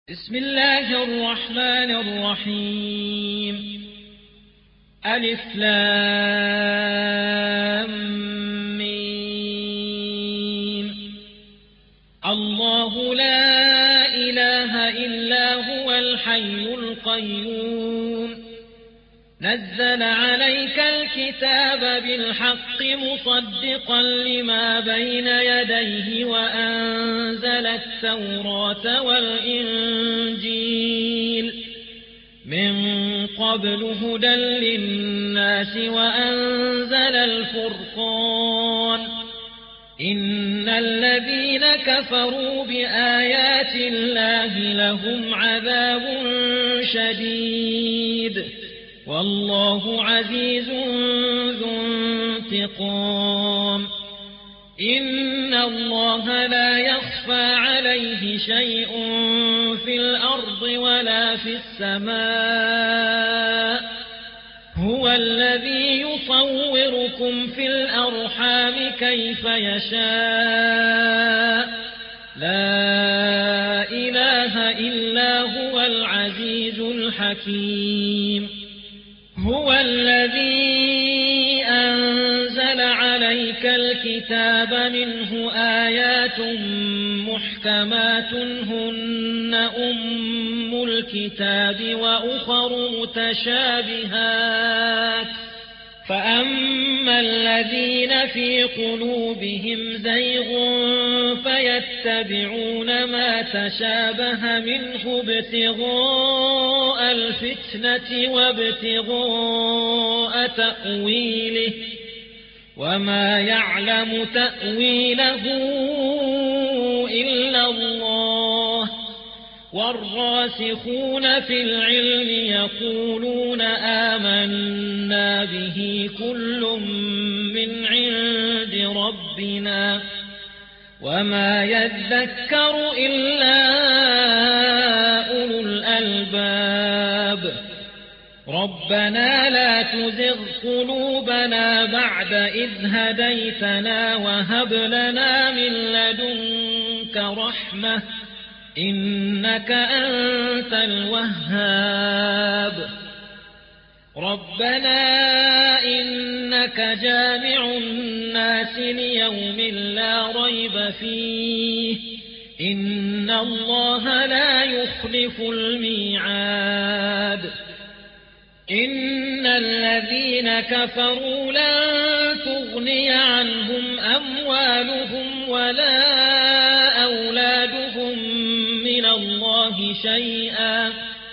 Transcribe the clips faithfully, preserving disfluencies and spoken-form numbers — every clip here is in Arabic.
بسم الله الرحمن الرحيم. ألف لام ميم. الله لا إله إلا هو الحي القيوم نزل عليك الكتاب بالحق مصدقا لما بين يديه وأنزل التوراة والإنجيل من قبل هدى للناس وأنزل الفرقان إن الذين كفروا بآيات الله لهم عذاب شديد والله عزيز ذو انتقام. إن الله لا يخفى عليه شيء في الأرض ولا في السماء هو الذي يصوركم في الأرحام كيف يشاء لا إله إلا هو العزيز الحكيم. هو الذي أنزل عليك الكتاب منه آيات محكمات هن أم الكتاب وأخر متشابهات فأما الذين في قلوبهم زيغ فيتبعون ما تشابه منه ابتغاء الفتنة وابتغاء تأويله وما يعلم تأويله إلا الله والراسخون في العلم يقولون آمنا به كل من عند ربنا وما يذكر إلا أولو الألباب. ربنا لا تزغ قلوبنا بعد إذ هديتنا وهب لنا من لدنك رحمة إنك أنت الوهاب. ربنا إنك جامع الناس ليوم لا ريب فيه إن الله لا يخلف الميعاد. إن الذين كفروا لن تغني عنهم أموالهم ولا أولادهم من الله شيئا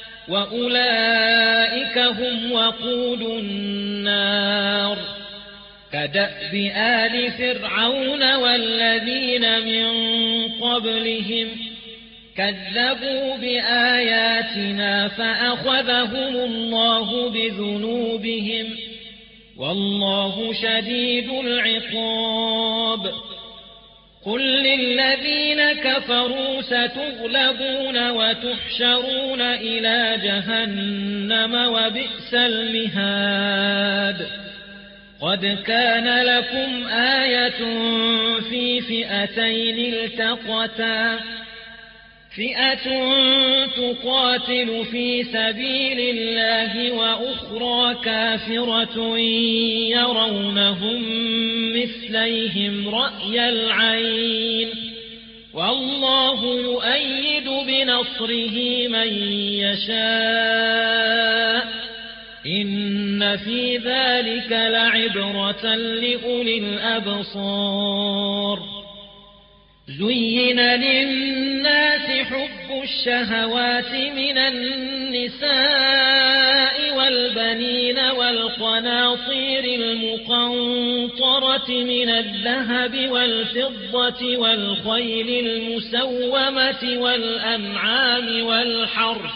وأولئك هم وقود النار كدأب آل فرعون والذين من قبلهم كذبوا بآياتنا فأخذهم الله بذنوبهم والله شديد العقاب. قل للذين كفروا ستغلبون وتحشرون إلى جهنم وبئس المهاد. قد كان لكم آية في فئتين التقتا فئة تقاتل في سبيل الله وأخرى كافرة يرونهم مثليهم رأي العين والله يؤيد بنصره من يشاء إن في ذلك لعبرة لأولي الأبصار. زين للناس حب الشهوات من النساء والبنين والقناطير المقنطرة من الذهب والفضة والخيل المسومة والأنعام والحرث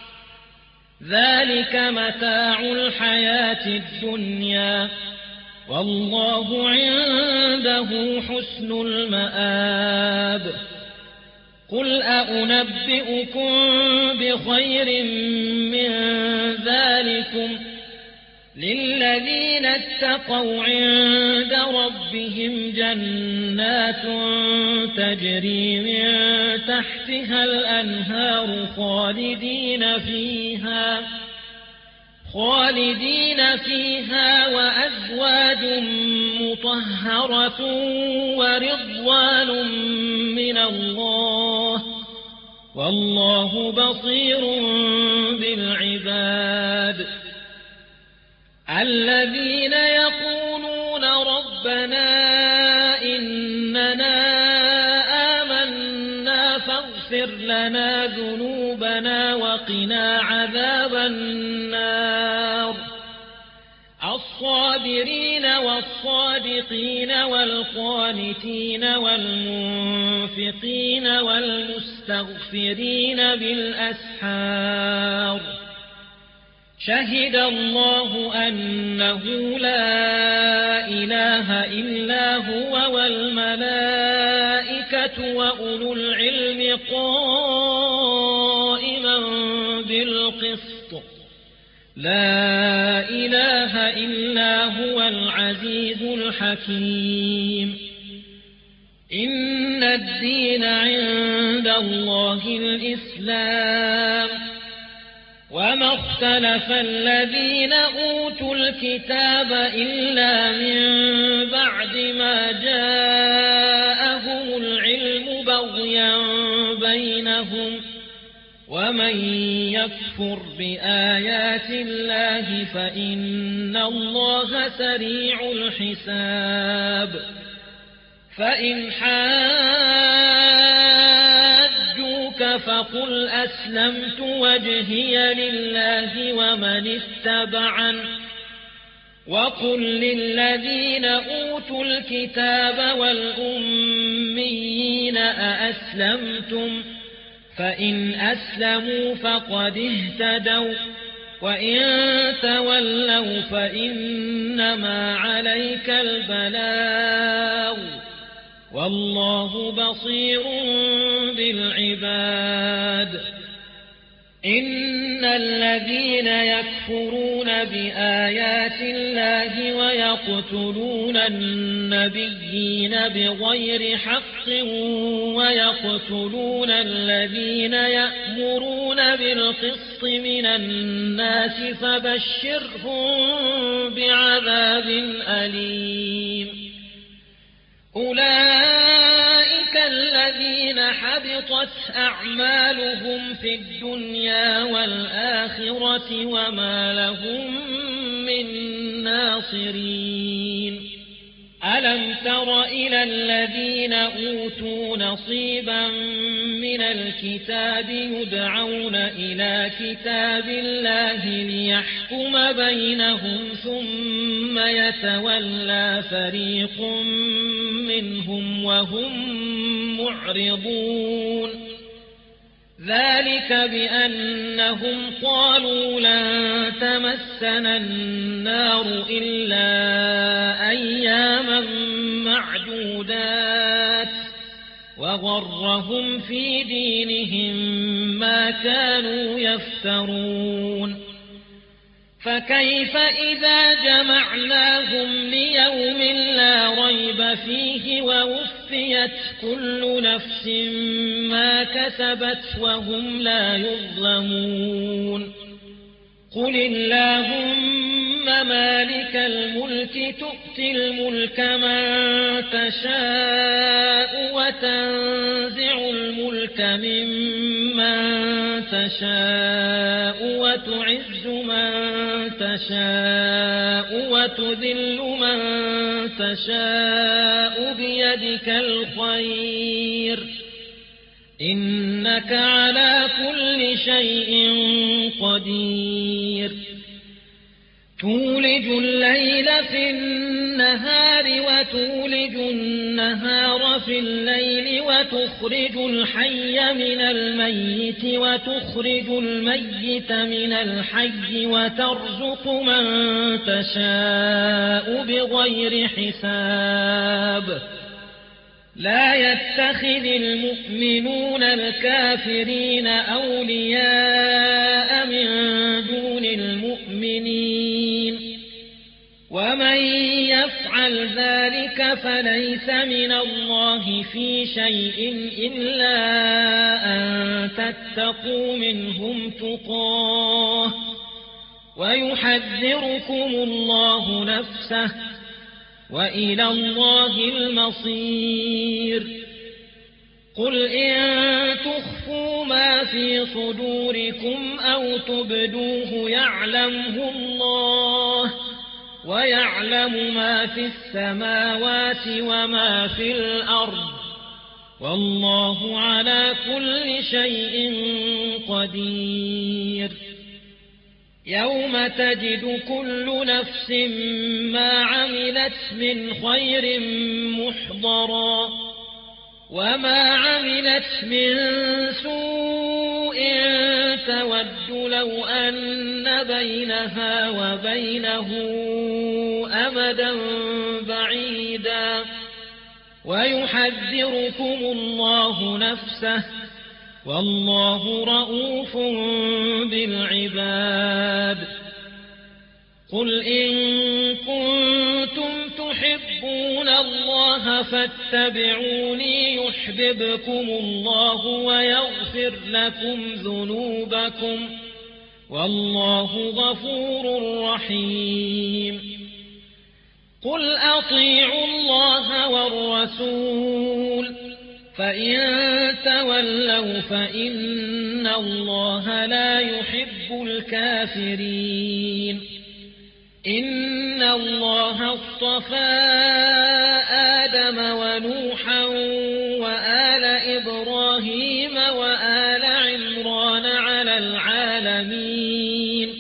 ذلك متاع الحياة الدنيا والله عنده حسن المآب. قل أأنبئكم بخير من ذلكم للذين اتقوا عند ربهم جنات تجري من تحتها الأنهار خالدين فيها خالدين فيها وأزواج مطهرة ورضوان من الله والله بصير بالعباد الذين يقولون ربنا إننا آمنا فاغفر لنا ذنوبنا وقنا عذاب النار الصابرين والصادقين والقانتين والمنفقين والمستغفرين بالأسحار شهد الله أنه لا إله إلا هو والملائكة وأولو العلم قائما بالقسط لا إله إلا هو العزيز الحكيم إن الدين عند الله الإسلام وما اختلف الذين أوتوا الكتاب إلا من بعد ما جاءهم العلم بغيا بينهم ومن يكفر بآيات الله فإن الله سريع الحساب فإن حاجوك فقل أسلمت وجهي لله ومن اتبعن وقل للذين أوتوا الكتاب والأميين أأسلمتم فإن أسلموا فقد اهتدوا وإن تولوا فإنما عليك البلاغ والله بصير بالعباد إن الذين يكفرون بآيات الله ويقتلون النبيين بغير حق ويقتلون الذين يأمرون بالقسط من الناس فبشرهم بعذاب أليم أولئك الذين حبطت أعمالهم في الدنيا والآخرة وما لهم من ناصرين ألم تر إلى الذين أوتوا نصيبا من الكتاب يدعون إلى كتاب الله ليحكم بينهم ثم يتولى فريق منهم وهم معرضون ذلك بأنهم قالوا لن تمسنا النار إلا أياما معدودات وغرهم في دينهم ما كانوا يفترون فكيف إذا جمعناهم ليوم لا ريب فيه ووفيت كل نفس ما كسبت وهم لا يظلمون قل اللهم مالك الملك تؤتي الملك من تشاء وتنزع الملك ممن تشاء وتعز من تشاء وتذل من تشاء بيدك الخير إنك على كل شيء قدير تولج الليل في النهار وتولج النهار في الليل وتخرج الحي من الميت وتخرج الميت من الحي وترزق من تشاء بغير حساب لا يتخذ المؤمنون الكافرين أولياء من دون المؤمنين فليس من الله في شيء إلا أن تتقوا منهم تقاه ويحذركم الله نفسه وإلى الله المصير. قل إن تخفوا ما في صدوركم أو تبدوه يعلمه الله ويعلم ما في السماوات وما في الأرض والله على كل شيء قدير. يوم تجد كل نفس ما عملت من خير محضرا وما عملت من سوء تود لو أن بينها وبينه أمدا بعيدا ويحذركم الله نفسه والله رؤوف بالعباد. قل إن كنتم تحبون الله فاتبعوني يحببكم الله ويغفر لكم ذنوبكم والله غفور رحيم. قل أطيعوا الله والرسول فإن تولوا فإن الله لا يحب الكافرين. إن الله اصطفى آدم ونوحا وآل إبراهيم وآل عمران على العالمين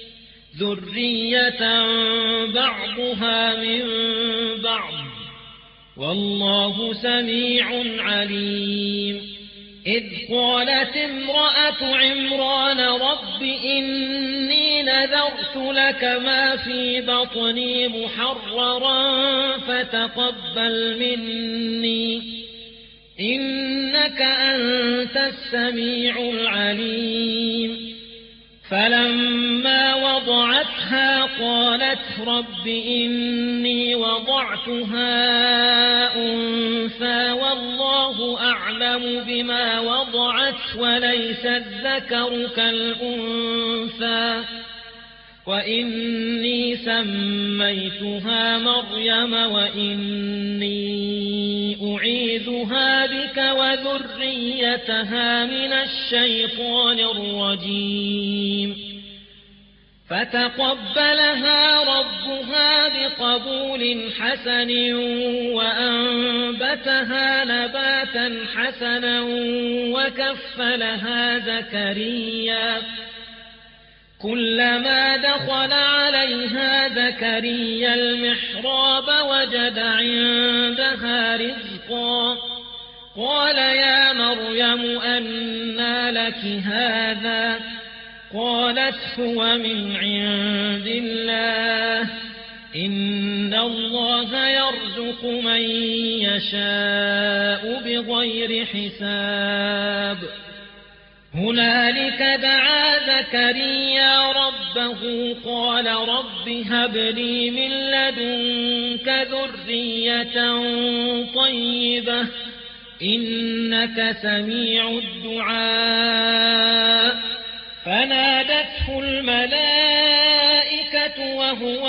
ذرية بعضها من بعض والله سميع عليم. إذ قالت امرأة عمران رب إني نذرت لك ما في بطني محررا فتقبل مني إنك أنت السميع العليم. فلما وضعتها قالت رب إني وضعتها أنثى والله أعلم بما وضعت وليس الذكر كالأنثى وإني سميتها مريم وإني أعيذها بك وذريتها من الشيطان الرجيم. فتقبلها ربها بقبول حسن وأنبتها نباتا حسنا وكفلها زكريا كلما دخل عليها زكريا المحراب وجد عندها رزقا قال يا مريم أنى لك هذا قالت هو من عند الله إن الله يرزق من يشاء بغير حساب. هنالك دعا زكريا ربه قال رب هب لي من لدنك ذرية طيبة إنك سميع الدعاء. فنادته الملائكة وهو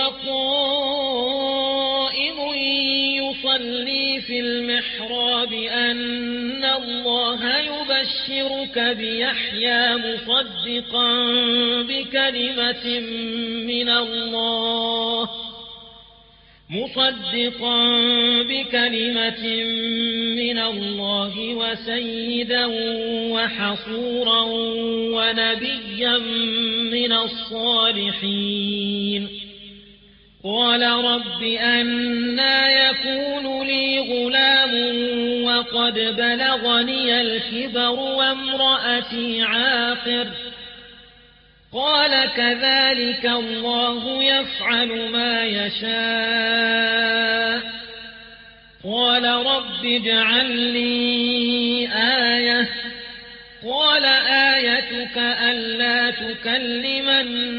قائم يصلي في المحراب أن الله يبشرك بيحيى مصدقا بكلمة من الله مصدقا بكلمة من الله وسيدا وحصورا ونبيا من الصالحين. قال رب أنى يكون لي غلام وقد بلغني الكبر وامرأتي عاقر قال كذلك الله يفعل ما يشاء. قال رب اجعل لي آية قال آيتك ألا تكلم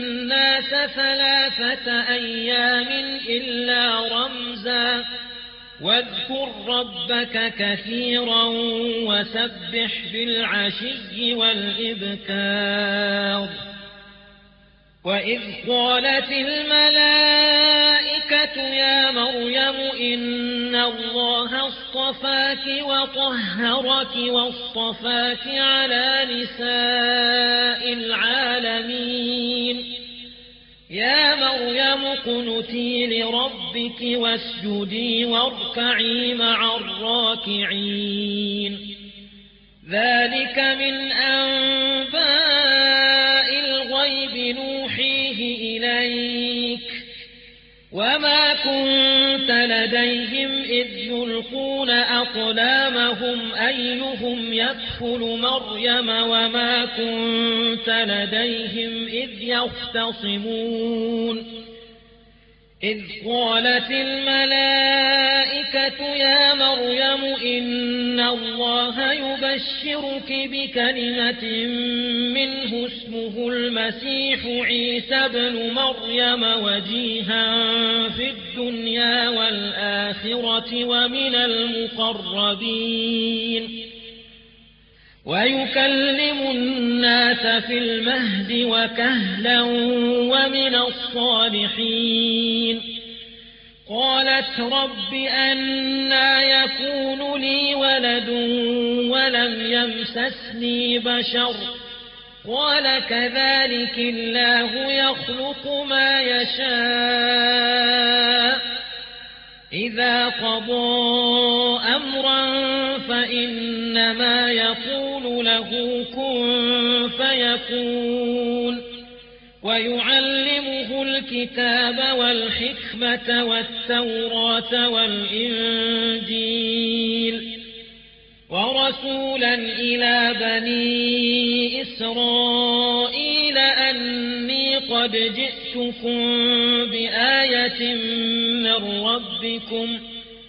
الناس ثلاثة أيام إلا رمزا واذكر ربك كثيرا وسبح بالعشي والإبكار وإذ قالت الملائكة يا مريم إن الله اصطفاك وطهرك واصطفاك على نساء العالمين يا مريم اقنتي لربك واسجدي واركعي مع الراكعين ذلك من أنباء الغيب نوحيه إليك وما كنت لديهم إذ يلقون أقلامهم أيهم يكفل مريم وما كنت لديهم إذ يختصمون إذ قالت الملائكة يا مريم إن الله يبشرك بكلمة منه اسمه المسيح عيسى بن مريم وجيها في الدنيا والآخرة ومن المقربين ويكلم الناس في المهد وكهلا ومن الصالحين قالت رب أنى يكون لي ولد ولم يمسسني بشر قال كذلك الله يخلق ما يشاء إذا قضى أمرا فإنما يقول له كن فيكون ويعلمه الكتاب والحكمة والتوراة والإنجيل ورسولا إلى بني إسرائيل أني قد جئتكم بآية من ربكم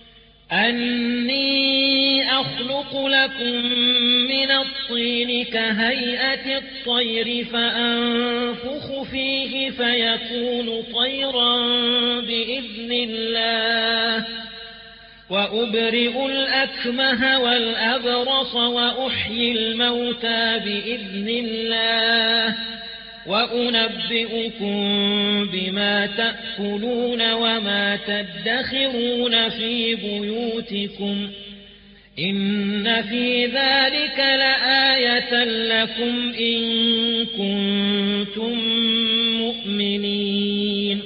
أني أخلق لكم من الطين كهيئة الطير فأنفخ فيه فيكون طيرا بإذن الله وأبرئ الأكمه والأبرص وأحيي الموتى بإذن الله وأنبئكم بما تأكلون وما تدخرون في بيوتكم إن في ذلك لآية لكم إن كنتم مؤمنين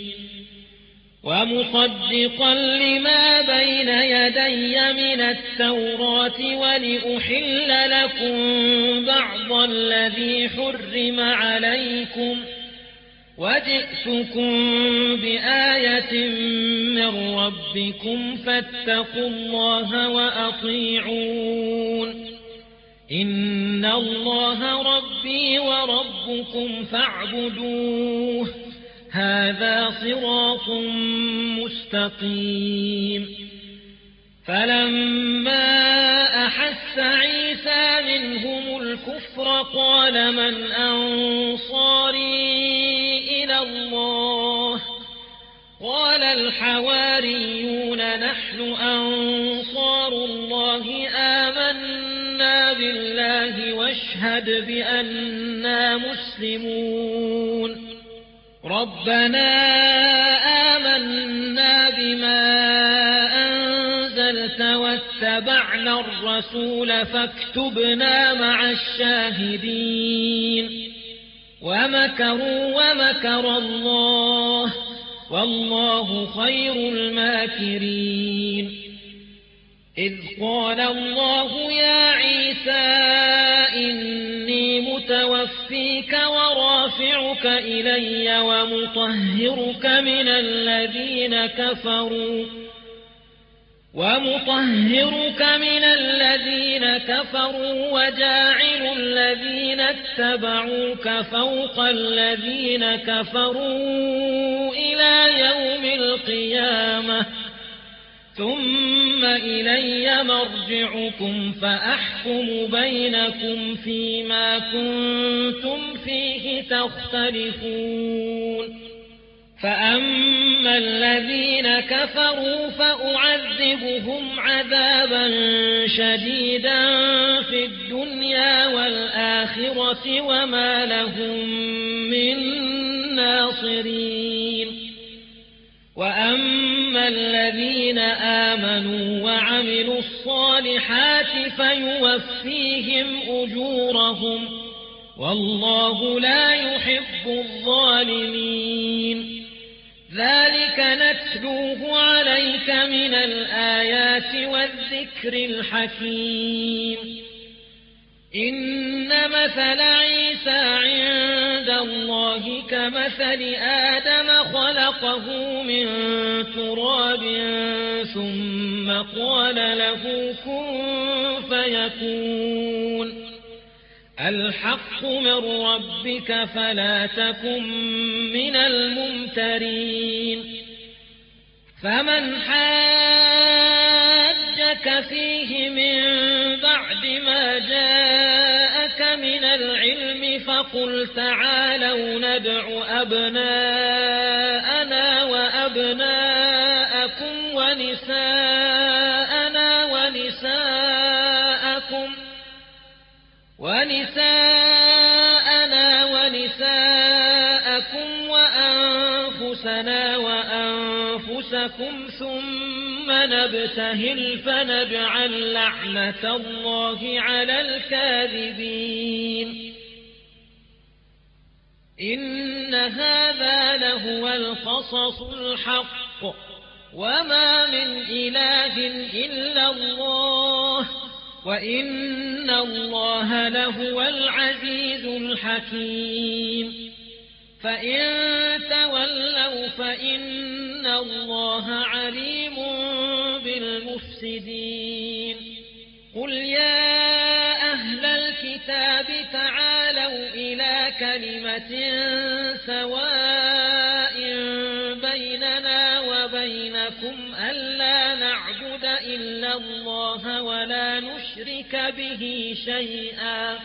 ومصدقا لما بين يدي من التوراة ولأحل لكم بعض الذي حرم عليكم وجئتكم بآية من ربكم فاتقوا الله وأطيعون إن الله ربي وربكم فاعبدوه هذا صراط مستقيم فلما أحس عيسى منهم الكفر قال من أنصاري إلى الله قال الحواريون نحن أنصار الله آمنا بالله واشهد بأننا مسلمون ربنا آمنا بما أنزلت واتبعنا الرسول فاكتبنا مع الشاهدين ومكروا ومكر الله والله خير الماكرين إذ قال الله يا عيسى إني متوفيك ورافعك إلي ومطهرك من الذين كفروا ومطهرك من الذين كفروا وجاعل الذين اتبعوك فوق الذين كفروا إلى يوم القيامة ثم إلي مرجعكم فأحكم بينكم فيما كنتم فيه تختلفون فأما الذين كفروا فأعذبهم عذابا شديدا في الدنيا والآخرة وما لهم من ناصرين وأما الذين آمنوا وعملوا الصالحات فيوفيهم أجورهم والله لا يحب الظالمين ذلك نتلوه عليك من الآيات والذكر الحكيم إن مثل عيسى عند الله كمثل آدم خلقه من تراب ثم قال له كن فيكون الحق من ربك فلا تكن من الممترين فمن حاجك فيه من بعد ما جاءك من العلم فقل تعالوا ندع أبناءنا وأبناءكم ونساءنا ونساءكم ونساءنا ونساءكم وأنفسنا وأنفسكم ثم نبتهل فنجعل لعنة الله على الكاذبين إن هذا لهو القصص الحق وما من إله إلا الله وإن الله لهو العزيز الحكيم فإن تولوا فإن الله عليم بالمفسدين قل يا أهل الكتاب تعالوا إلى كلمة سواء بيننا وبينكم ألا نعبد إلا الله ولا نشرك به شيئا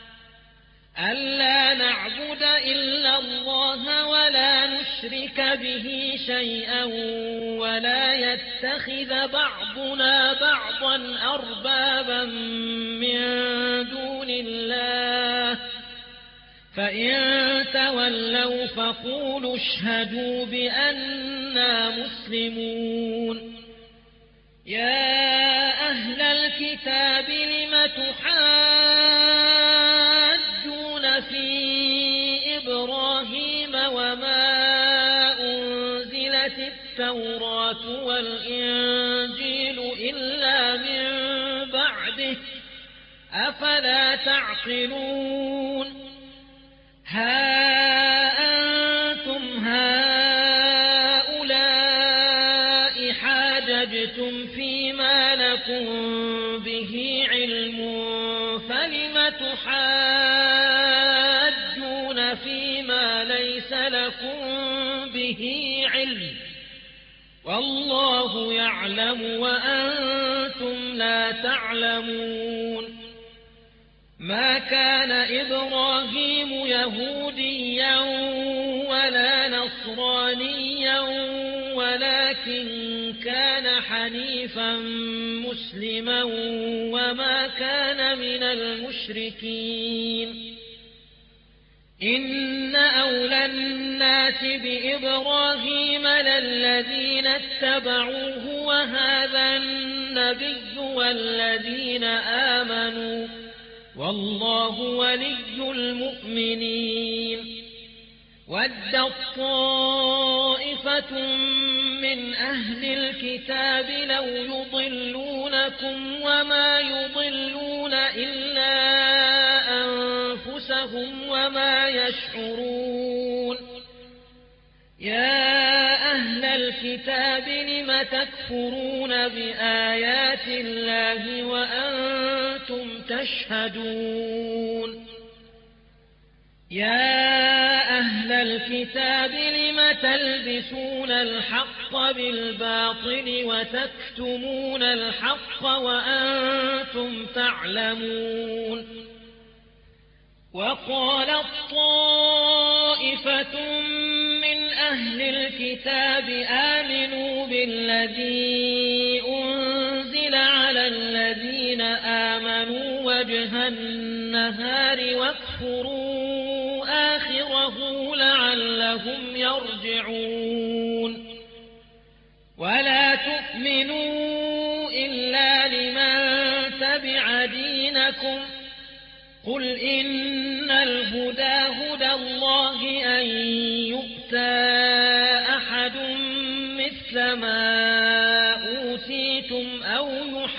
ألا نعبد إلا الله ولا نشرك به شيئا ولا يتخذ بعضنا بعضا أربابا من دون الله فإن تولوا فقولوا اشهدوا بأننا مسلمون يا أهل الكتاب لم تحاجون في إبراهيم وما أنزلت التوراة والإنجيل إلا من بعده أفلا تعقلون ها أنتم هؤلاء حاججتم فيما لكم به علم فلم تحاجون فيما ليس لكم به علم والله يعلم وأنتم لا تعلمون ما كان إبراهيم يهوديا ولا نصرانيا ولكن كان حنيفا مسلما وما كان من المشركين إن أولى الناس بإبراهيم للذين اتبعوه وهذا النبي والذين آمنوا والله ولي المؤمنين ودت طائفة من أهل الكتاب لو يضلونكم وما يضلون إلا أنفسهم وما يشعرون يا أهل الكتاب لم تكفرون بآيات الله وأنتم تشهدون يا أهل الكتاب لم تلبسون الحق بالباطل وتكتمون الحق وأنتم تعلمون وقالت طائفة من أهل أهل الكتاب آمنوا بالذي أنزل على الذين آمنوا وجه النهار واكفروا آخره لعلهم يرجعون ولا تؤمنوا إلا لمن تبع دينكم قل إن الهدى هدى الله أن يؤتى أحد مثل ما أوتيتم أو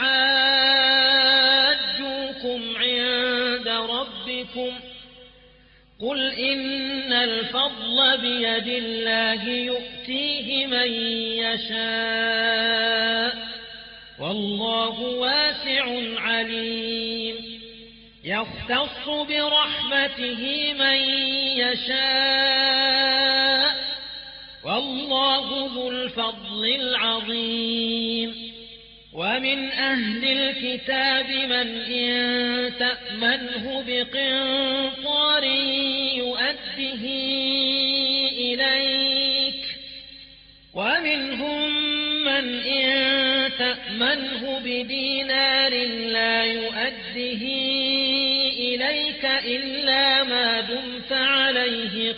يحاجوكم عند ربكم قل إن الفضل بيد الله يؤتيه من يشاء والله واسع عليم يختص برحمته من يشاء والله ذو الفضل العظيم ومن أهل الكتاب من إن تأمنه بقنطار يؤده إليك ومنهم من إن تأمنه بدينار لا يؤده إليك إلا ما دمت عليه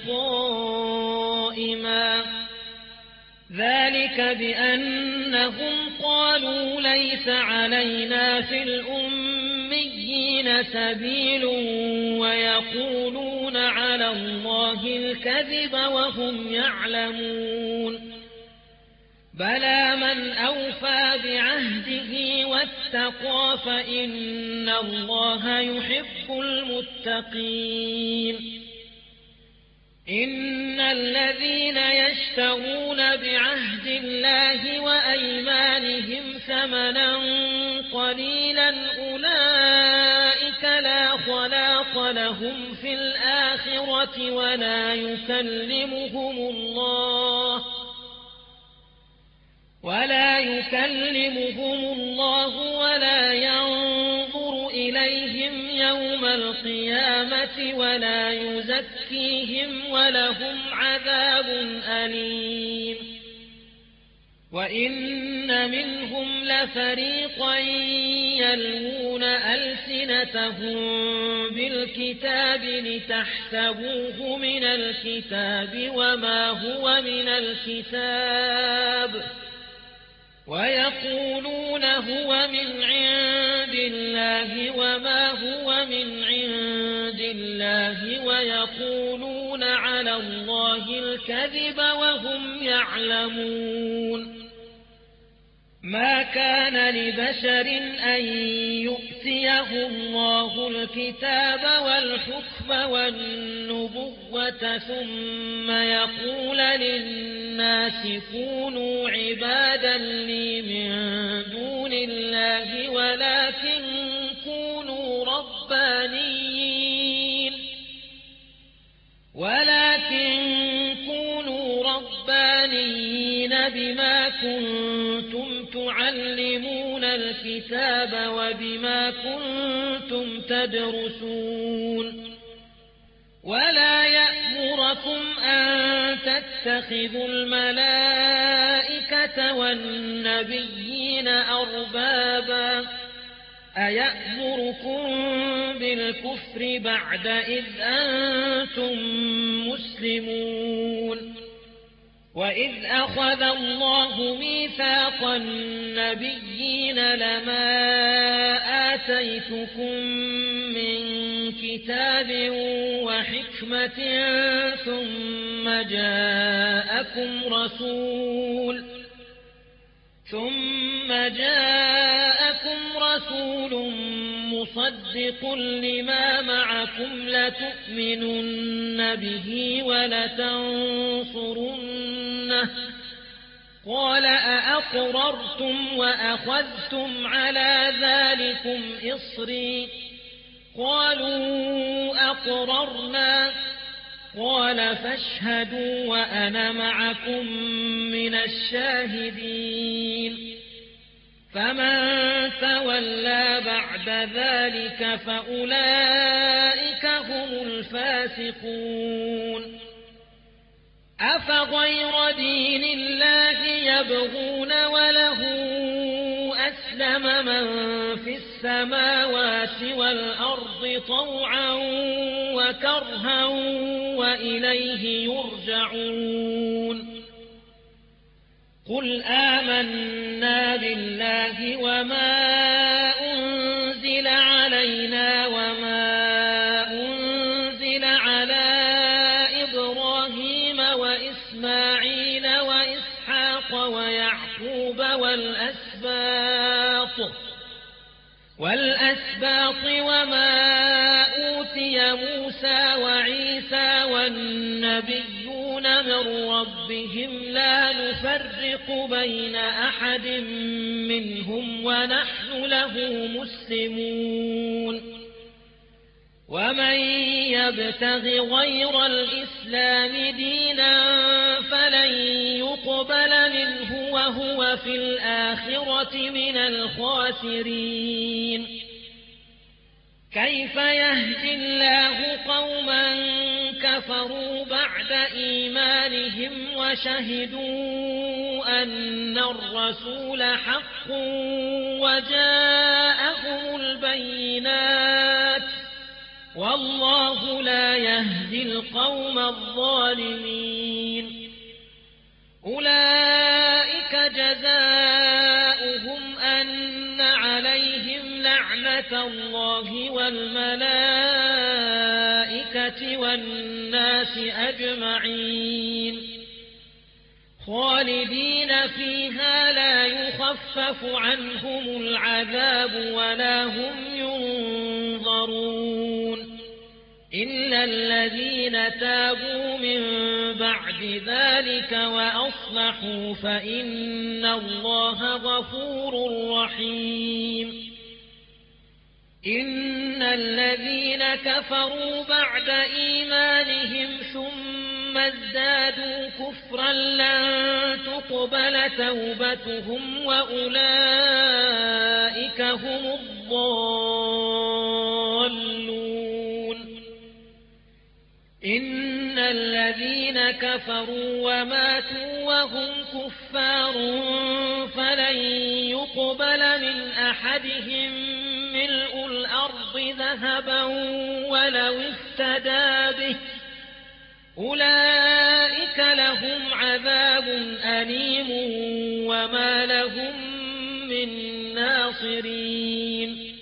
قائما ذلك بأنهم قالوا ليس علينا في الأميين سبيل ويقولون على الله الكذب وهم يعلمون بلى من أوفى بعهده واتقى فإن الله يحب المتقين إن الذين يشترون بعهد الله وأيمانهم ثمنا قليلا أولئك لا خلاق لهم في الآخرة ولا يكلمهم الله ولا يكلمهم الله ولا ينظر إليهم يوم القيامة ولا يزكيهم ولهم عذاب أليم وإن منهم لفريقا يلوون ألسنتهم بالكتاب لتحسبوه من الكتاب وما هو من الكتاب ويقولون هو من عند الله وما هو من عند الله ويقولون على الله الكذب وهم يعلمون ما كان لبشر أن يؤتيه الله الكتاب والحكم والنبوة ثم يقول للناس كونوا عبادا لي من دون الله ولكن كونوا ربانيين ولكن كونوا ربانيين بما كنتم تعلمون الكتاب وبما كنتم تدرسون ولا يأمركم أن تتخذوا الملائكة والنبيين أربابا أيأمركم بالكفر بعد إذ أنتم مسلمون وإذ أخذ الله ميثاق النبيين لما آتيتكم من كتاب وحكمة ثم جاءكم رسول ثم جاءكم رسول مصدق لما معكم لتؤمنن به ولتنصرنه قال أأقررتم وأخذتم على ذلكم إصري قالوا أقررنا قال فاشهدوا وأنا معكم من الشاهدين فمن تولى بعد ذلك فأولئك هم الفاسقون أفغير دين الله يبغون وله أسلم من في السماوات والأرض طوعا وكرها وإليه يرجعون قل آمنا بالله وما أنزل علينا وما أنزل على إبراهيم وإسماعيل وإسحاق ويعقوب والأسباط والأسباط وما أوتي موسى وعيسى والنبيون من ربهم لا نفرق بين أحد منهم ونحن له مسلمون ومن يبتغ غير الإسلام دينا فلن يقبل منه وهو في الآخرة من الخاسرين كيف يهدي الله قوما كفروا بعد إيمانهم وشهدوا أن الرسول حق وجاءهم البينات والله لا يهدي القوم الظالمين أولئك جزاؤهم أن عليهم لعنة الله والملائكة والناس أجمعين خالدين فيها لا يخفف عنهم العذاب ولا هم ينظرون إلا الذين تابوا من بعد ذلك وأصلحوا فإن الله غفور رحيم إن الذين كفروا بعد إيمانهم ثم ازدادوا كفرا لن تقبل توبتهم وأولئك هم الضالون إن الذين كفروا وماتوا وهم كفار فلن يقبل من أحدهم ملء الأرض ذهبا ولو افتدى به أولئك لهم عذاب أليم وما لهم من ناصرين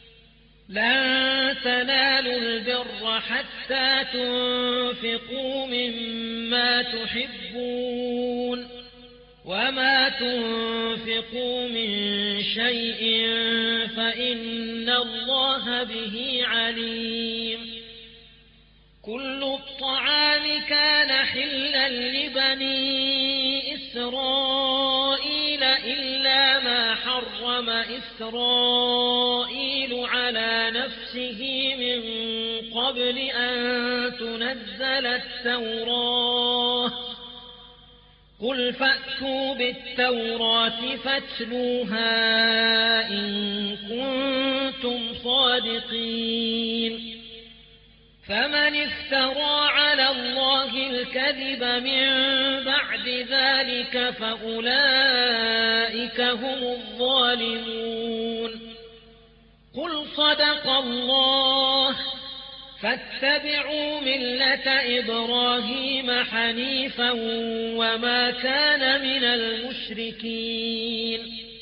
لن تنالوا البر حتى تنفقوا مما تحبون وما تنفقوا من شيء فإن الله به عليم كل الطعام كان حلا لبني إسرائيل إلا ما حرم إسرائيل على نفسه من قبل أن تنزل التوراة قل فأتوا بالتوراة فاتلوها إن كنتم صادقين فمن افترى على الله الكذب من بعد ذلك فأولئك هم الظالمون قل صدق الله فاتبعوا ملة إبراهيم حنيفا وما كان من المشركين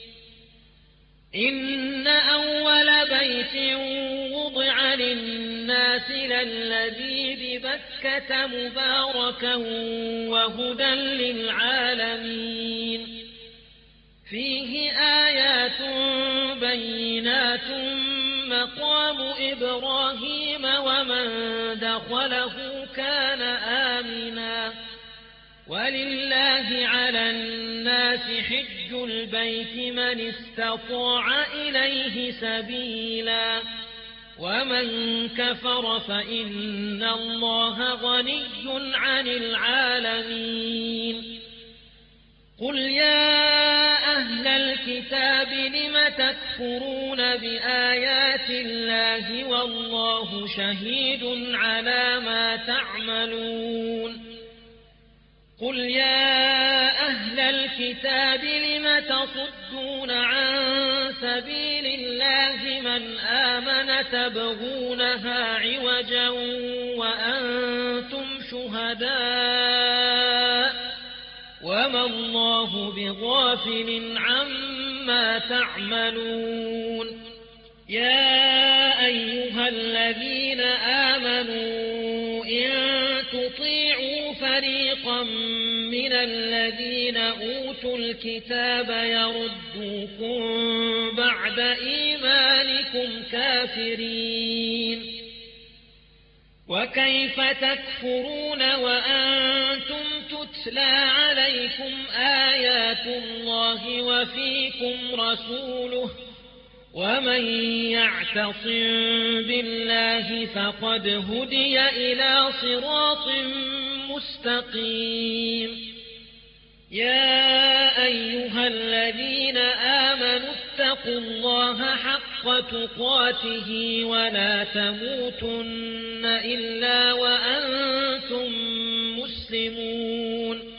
إن أول بيت وضع للناس للذي ببكة مباركا وهدى للعالمين فيه آيات بينات مقام إبراهيم ومن دخله كان آمنا ولله على الناس حج البيت من استطاع إليه سبيلا ومن كفر فإن الله غني عن العالمين قل يا أهل الكتاب لم تكفرون بآيات الله والله شهيد على ما تعملون قل يا أهل الكتاب لم تصدون عن سبيل الله من آمن تبغونها عوجا وأنتم شهداء وما الله بغافل عما تعملون يا أيها الذين آمنوا إن تطيعوا فريقا من الذين أوتوا الكتاب يردوكم بعد إيمانكم كافرين وكيف تكفرون وأنتم تتلى عليكم آيات الله وفيكم رسوله ومن يعتصم بالله فقد هدي إلى صراط مستقيم يا أيها الذين آمنوا اتقوا الله حق تقاته ولا تموتن إلا وأنتم مسلمون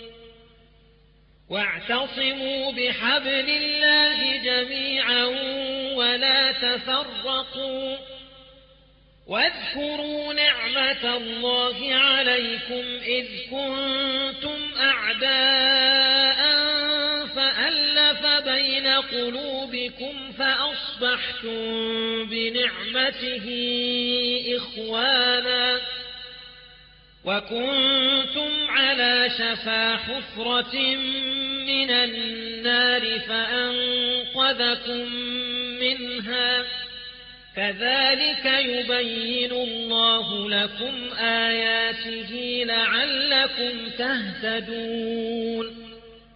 واعتصموا بحبل الله جميعا ولا تفرقوا واذكروا نعمة الله عليكم إذ كنتم أعداء فألف بين قلوبكم فأصبحتم بنعمته إخوانا وكنتم على شفا حفرة من النار فأنقذكم منها كذلك يبين الله لكم آياته لعلكم تهتدون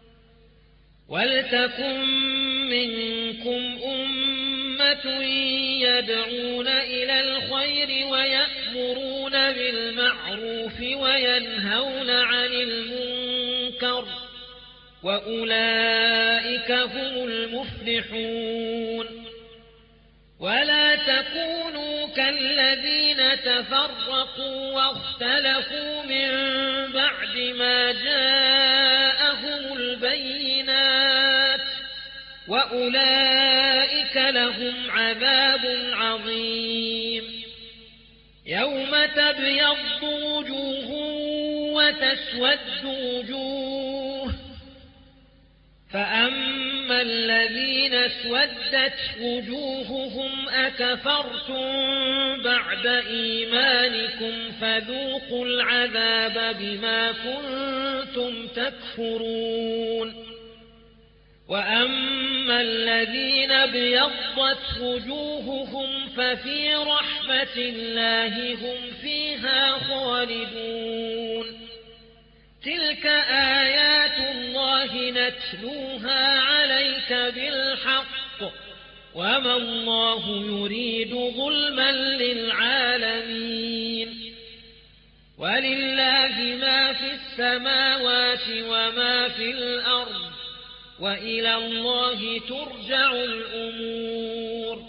ولتكن منكم أمة يدعون إلى الخير ويأمرون بالمعروف وينهون عن المنكر وأولئك هم المفلحون ولا تكونوا كالذين تفرقوا واختلفوا من بعد ما جاءهم البينات وأولئك لهم عذاب عظيم يوم تبيض وجوه وتسود وجوه فأما الذين اسودت وجوههم أكفرتم بعد إيمانكم فذوقوا العذاب بما كنتم تكفرون وأما الذين ابيضت وجوههم ففي رحمة الله هم فيها خالدون تلك آيات الله نتلوها عليك بالحق وما الله يريد ظلما للعالمين ولله ما في السماوات وما في الأرض وإلى الله ترجع الأمور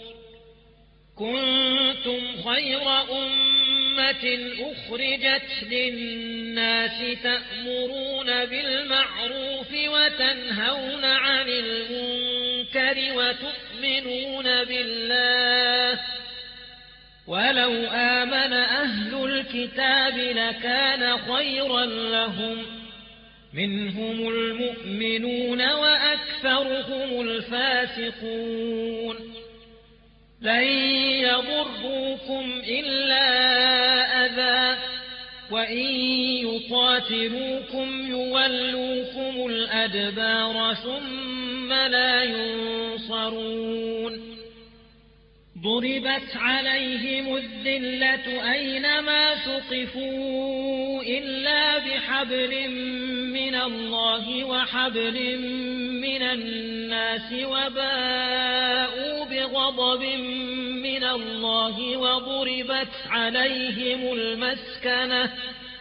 كنتم خير أمة أخرجت للناس تأمرون بالمعروف وتنهون عن المنكر وتؤمنون بالله ولو آمن أهل الكتاب لكان خيرا لهم منهم المؤمنون وأكثرهم الفاسقون لن يضروكم إلا أذى وإن يقاتلوكم يولوكم الأدبار ثم لا ينصرون ضربت عليهم الذلة أينما ثقفوا إلا بحبل من الله وحبل من الناس وباءوا بغضب من الله وضربت عليهم المسكنة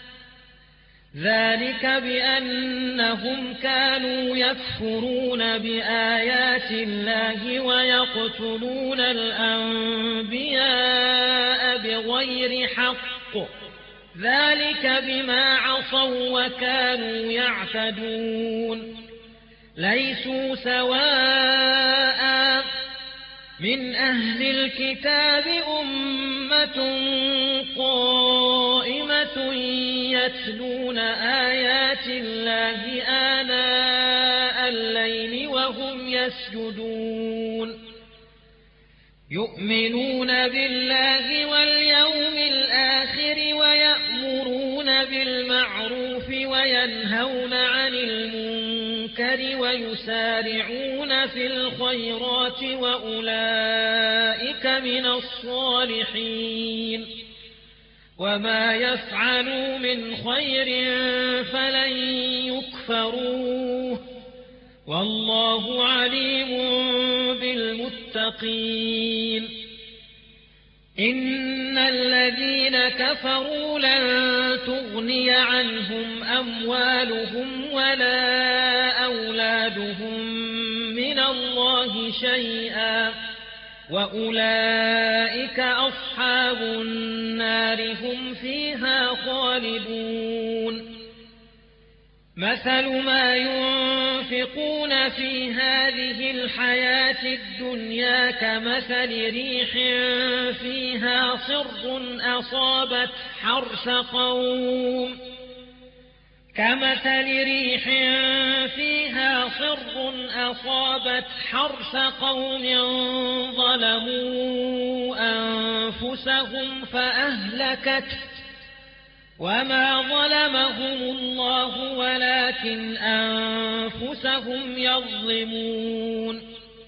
ذلك بأنهم كانوا يكفرون بآيات الله ويقتلون الأنبياء بغير حق ذلك بما عصوا وكانوا يعتدون ليسوا سواء من أهل الكتاب أمة قائمة يتلون آيات الله آناء الليل وهم يسجدون يؤمنون بالله واليوم الآخر ويأمرون بالمعروف وينهون عن المنكر ويسارعون في الخيرات وأولئك من الصالحين وما يفعلوا من خير فلن يكفروه والله عليم بالمتقين إن الذين كفروا لن تغني عنهم أموالهم ولا أولادهم من الله شيئا وأولئك أصحاب النار هم فيها خالدون مثل ما ينفقون في هذه الحياة الدنيا كمثل ريح فيها صر أصابت حرث قوم كمثل ريح فيها صر أصابت حرث قوم ظلموا أنفسهم فأهلكته وما ظلمهم الله ولكن أنفسهم يظلمون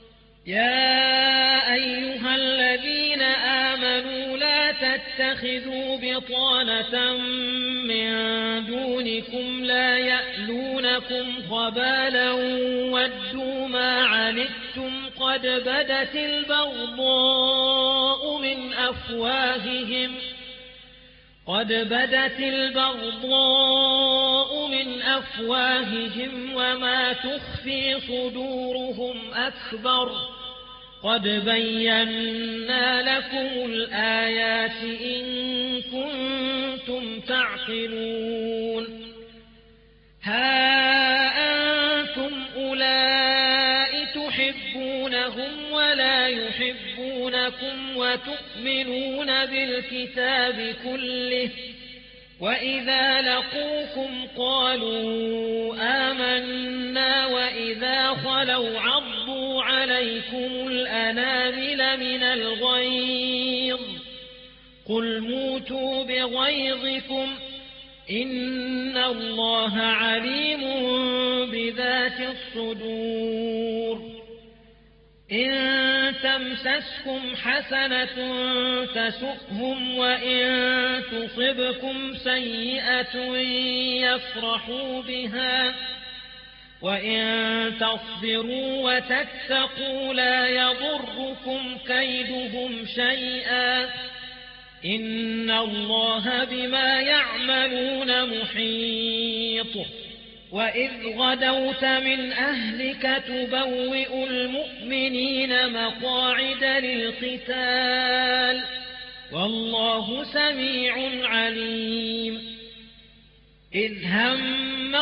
يا أيها الذين آمنوا لا تتخذوا بطانة من دونكم لا يألونكم خبالا ودوا ما عنتم قد بدت البغضاء من أفواههم قد بدت البغضاء من أفواههم وما تخفي صدورهم أكبر قد بينا لكم الآيات إن كنتم تعقلون ها أنتم أولئك تحبونهم ولا يحبونكم وتؤمنون بالكتاب كله وإذا لقوكم قالوا آمنا وإذا خلوا عضوا عليكم الأنامل من الغيظ قل موتوا بغيظكم إن الله عليم بذات الصدور إن تمسسكم حسنة تسؤهم وإن تصبكم سيئة يفرحوا بها وإن تصبروا وتتقوا لا يضركم كيدهم شيئا إن الله بما يعملون محيط وإذ غدوت من أهلك تبوئ المؤمنين مقاعد للقتال والله سميع عليم إذ هم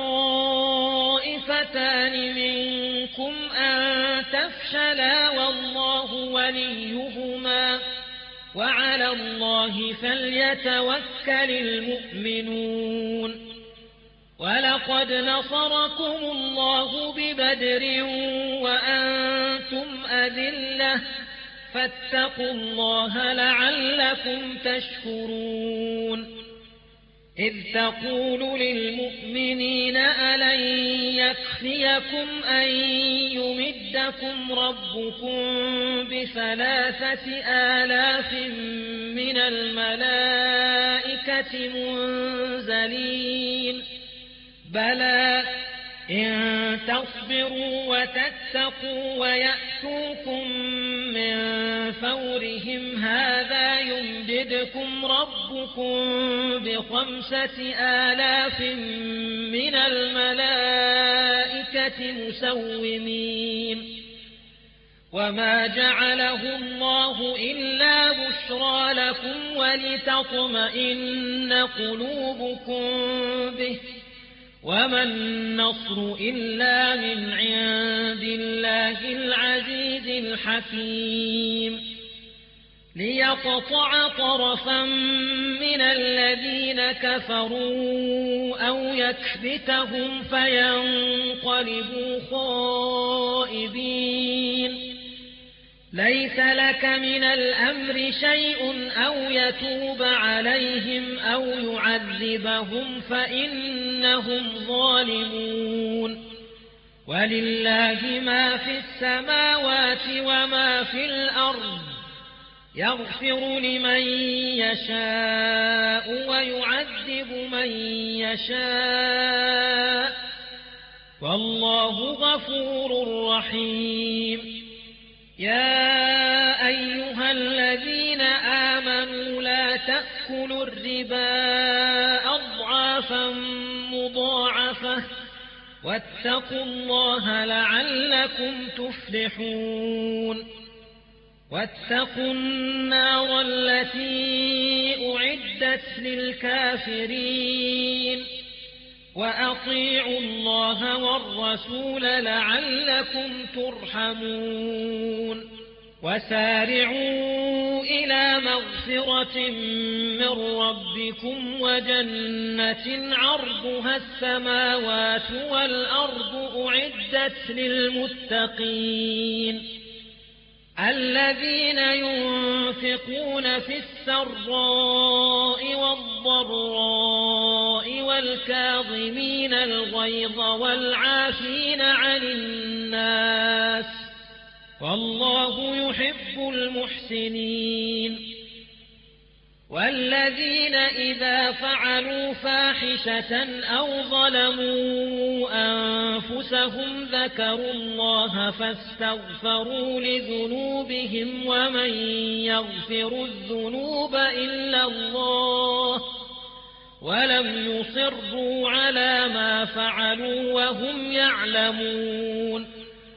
الطائفتان منكم أن تفشلا والله وليهما وعلى الله فليتوكل المؤمنون ولقد نصركم الله ببدر وأنتم أذلة فاتقوا الله لعلكم تشكرون إذ تقول للمؤمنين ألن يكفيكم أن يمدكم ربكم بثلاثة آلاف من الملائكة منزلين بلى إن تصبروا وتتقوا ويأتوكم من فورهم هذا يمددكم ربكم بخمسة آلاف من الملائكة مسومين وما جعله الله إلا بشرى لكم ولتطمئن قلوبكم به وما النصر إلا من عند الله العزيز الحكيم ليقطع طرفا من الذين كفروا أو يكبتهم فينقلبوا خائبين ليس لك من الأمر شيء أو يتوب عليهم أو يعذبهم فإنهم ظالمون ولله ما في السماوات وما في الأرض يغفر لمن يشاء ويعذب من يشاء والله غفور رحيم يا أيها الذين آمنوا لا تأكلوا الربا أضعافا مضاعفة واتقوا الله لعلكم تفلحون واتقوا النار التي أعدت للكافرين وأطيعوا الله والرسول لعلكم ترحمون وسارعوا إلى مغفرة من ربكم وجنة عرضها السماوات والأرض أعدت للمتقين الذين ينفقون في السراء والضراء والكاظمين الغيظ والعافين عن الناس والله يحب المحسنين والذين إذا فعلوا فاحشة أو ظلموا أنفسهم ذكروا الله فاستغفروا لذنوبهم ومن يغفر الذنوب إلا الله ولم يصروا على ما فعلوا وهم يعلمون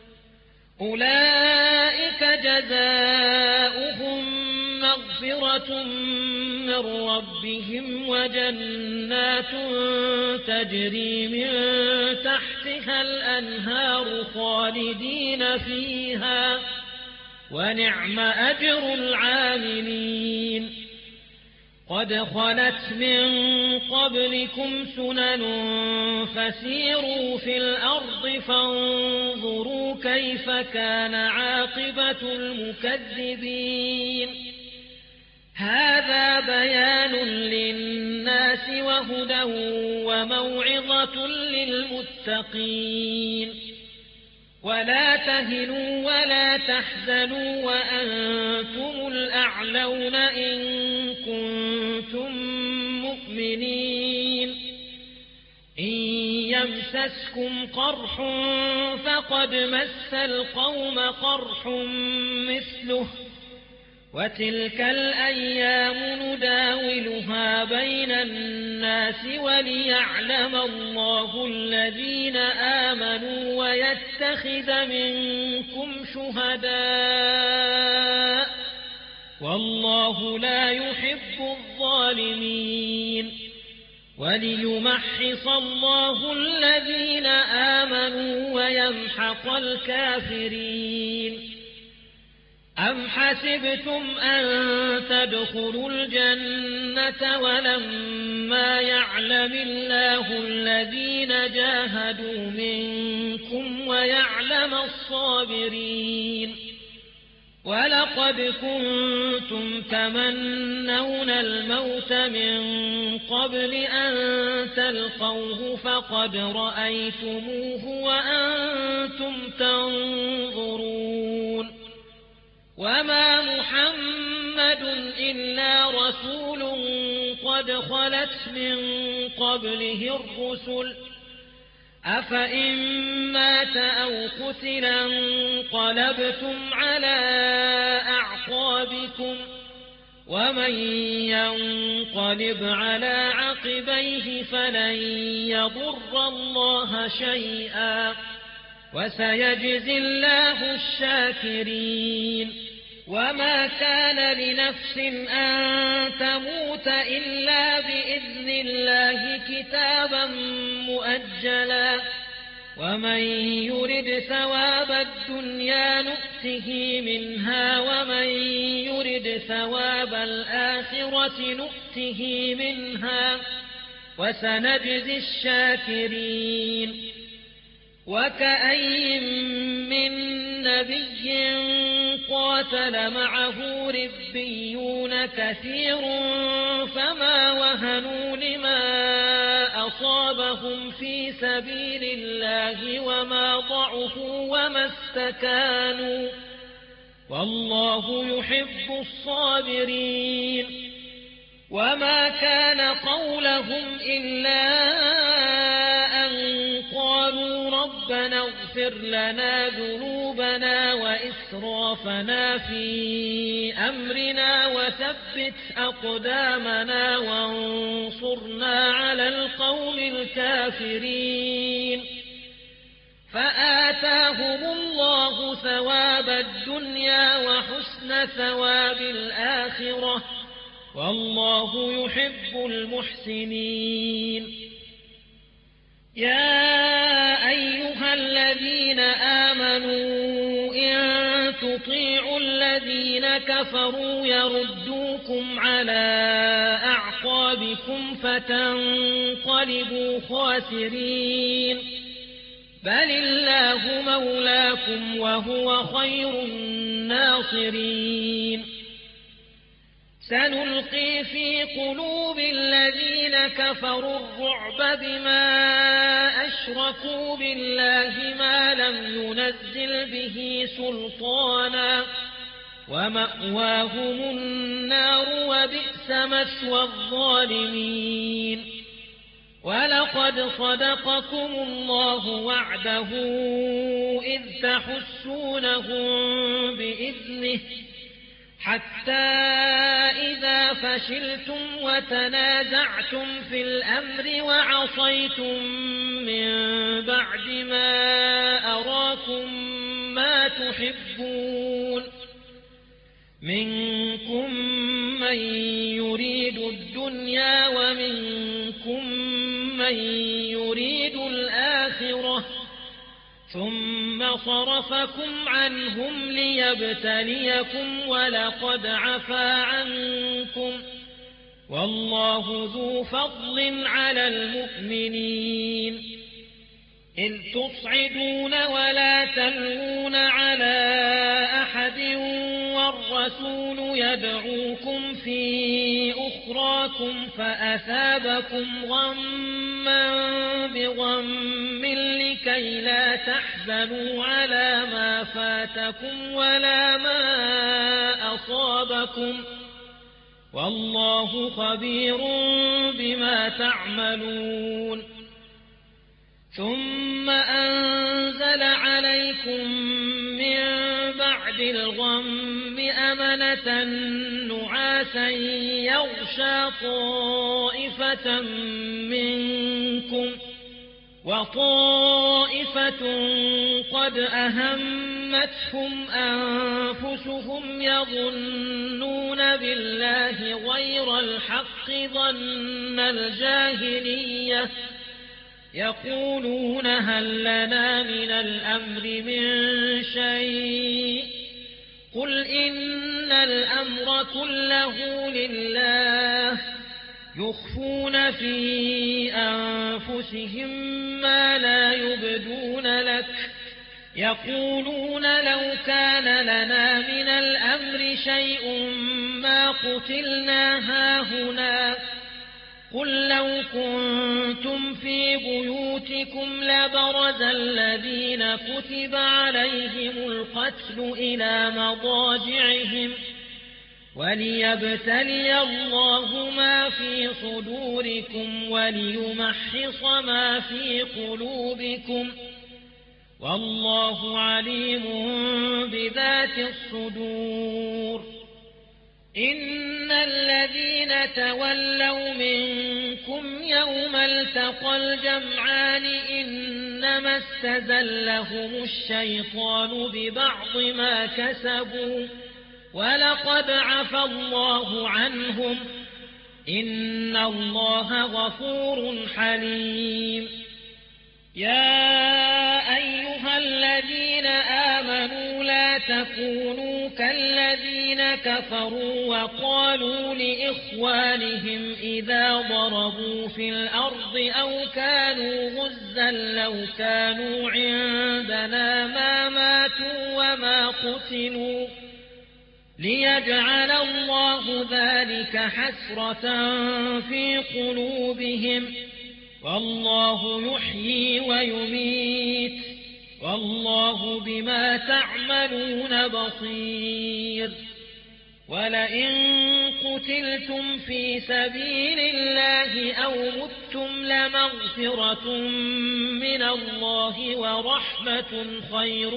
أولئك جزاؤهم مغفرة من ربهم وجنات تجري من تحتها الأنهار خالدين فيها ونعم أجر العاملين قد خلت من قبلكم سنن فسيروا في الأرض فانظروا كيف كان عاقبة المكذبين هذا بيان للناس وهدى وموعظة للمتقين ولا تهنوا ولا تحزنوا وأنتم الأعلون إن كنتم مؤمنين إن يمسسكم قرح فقد مس القوم قرح مثله وتلك الأيام نداولها بين الناس وليعلم الله الذين آمنوا ويتخذ منكم شهداء والله لا يحب الظالمين وليمحص الله الذين آمنوا ويمحق الكافرين أم حسبتم أن تدخلوا الجنة ولما يعلم الله الذين جاهدوا منكم ويعلم الصابرين ولقد كنتم تمنون الموت من قبل أن تلقوه فقد رأيتموه وأنتم تنظرون وما محمد إلا رسول قد خلت من قبله الرسل أفإن مات أو قتل انقلبتم على أعقابكم ومن ينقلب على عقبيه فلن يضر الله شيئا وسيجزي الله الشاكرين. وما كان لنفس أن تموت إلا بإذن الله كتابا مؤجلا ومن يرد ثواب الدنيا نؤته منها ومن يرد ثواب الآخرة نؤته منها وسنجزي الشاكرين. وكأي من نبي قاتل معه ربيون كثير فما وهنوا لما أصابهم في سبيل الله وما ضعفوا وما استكانوا والله يحب الصابرين. وما كان قولهم إلا أن قالوا ربنا اغفر لنا ذنوبنا وإسرافنا في أمرنا وثبت أقدامنا وانصرنا على القوم الكافرين. فآتاهم الله ثواب الدنيا وحسن ثواب الآخرة والله يحب المحسنين. يا أيها الذين آمنوا إن تطيعوا الذين كفروا يردوكم على أعقابكم فتنقلبوا خاسرين. بل الله مولاكم وهو خير الناصرين. سنلقي في قلوب الذين كفروا الرعب بما أشركوا بالله ما لم ينزل به سلطانا ومأواهم النار وبئس مثوى الظالمين. ولقد صدقكم الله وعده إذ تحسونهم بإذنه حتى إذا فشلتم وتنازعتم في الأمر وعصيتم من بعد ما أراكم ما تحبون منكم من يريد الدنيا ومنكم من يريد الآخرة ثم صرفكم عنهم ليبتليكم ولقد عفا عنكم والله ذو فضل على المؤمنين. إذ تصعدون ولا تلوون على أحد والرسول يدعوكم في أخراكم فأثابكم غما بغم لكي لا تحزنوا على ما فاتكم ولا ما أصابكم والله خبير بما تعملون. ثم أنزل عليكم من بعد الغم أمنة نعاسا يغشى طائفة منكم وطائفة قد أهمتهم أنفسهم يظنون بالله غير الحق ظن الجاهلية يقولون هل لنا من الأمر من شيء قل إن الأمر كله لله يخفون في أنفسهم ما لا يبدون لك يقولون لو كان لنا من الأمر شيء ما قتلنا هاهنا قل لو كنتم في بيوتكم لبرز الذين كتب عليهم القتل إلى مضاجعهم وليبتلي الله ما في صدوركم وليمحص ما في قلوبكم والله عليم بذات الصدور. إن الذين تولوا منكم يوم التقى الجمعان إن إنما استزلهم الشيطان ببعض ما كسبوا ولقد عفى الله عنهم إن الله غفور حليم. يا أيها الذين آمنوا لا تكونوا كالذين كفروا وقالوا لإخوانهم إذا ضربوا في الأرض أو كانوا غزا لو كانوا عندنا ما ماتوا وما قتلوا ليجعل الله ذلك حسرة في قلوبهم والله يحيي ويميت والله بما تعملون بصير. ولئن قتلتم في سبيل الله أو متم لمغفرة من الله ورحمة خير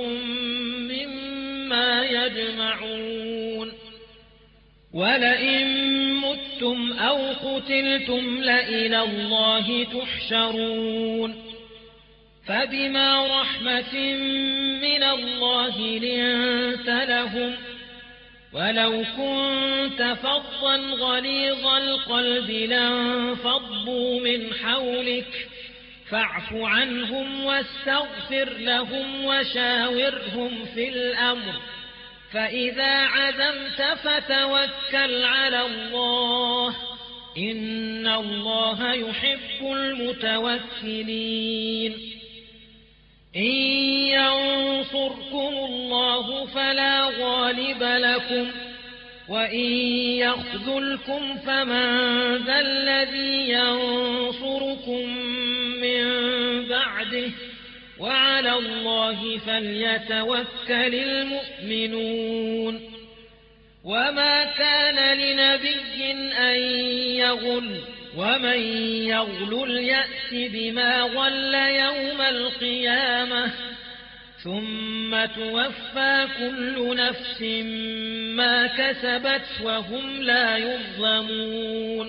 مما يجمعون. ولئن متم أو قتلتم لإلى الله تحشرون. فبما رحمة من الله لنت لهم ولو كنت فظا غليظ القلب لانفضوا من حولك فاعف عنهم واستغفر لهم وشاورهم في الأمر فإذا عزمت فتوكل على الله إن الله يحب المتوكلين. إن ينصركم الله فلا غالب لكم وإن يخذلكم فمن ذا الذي ينصركم من بعده وعلى الله فليتوكل المؤمنون. وما كان لنبي أن يغل ومن يغلل يأت بما غل يوم القيامة ثم توفى كل نفس ما كسبت وهم لا يظلمون.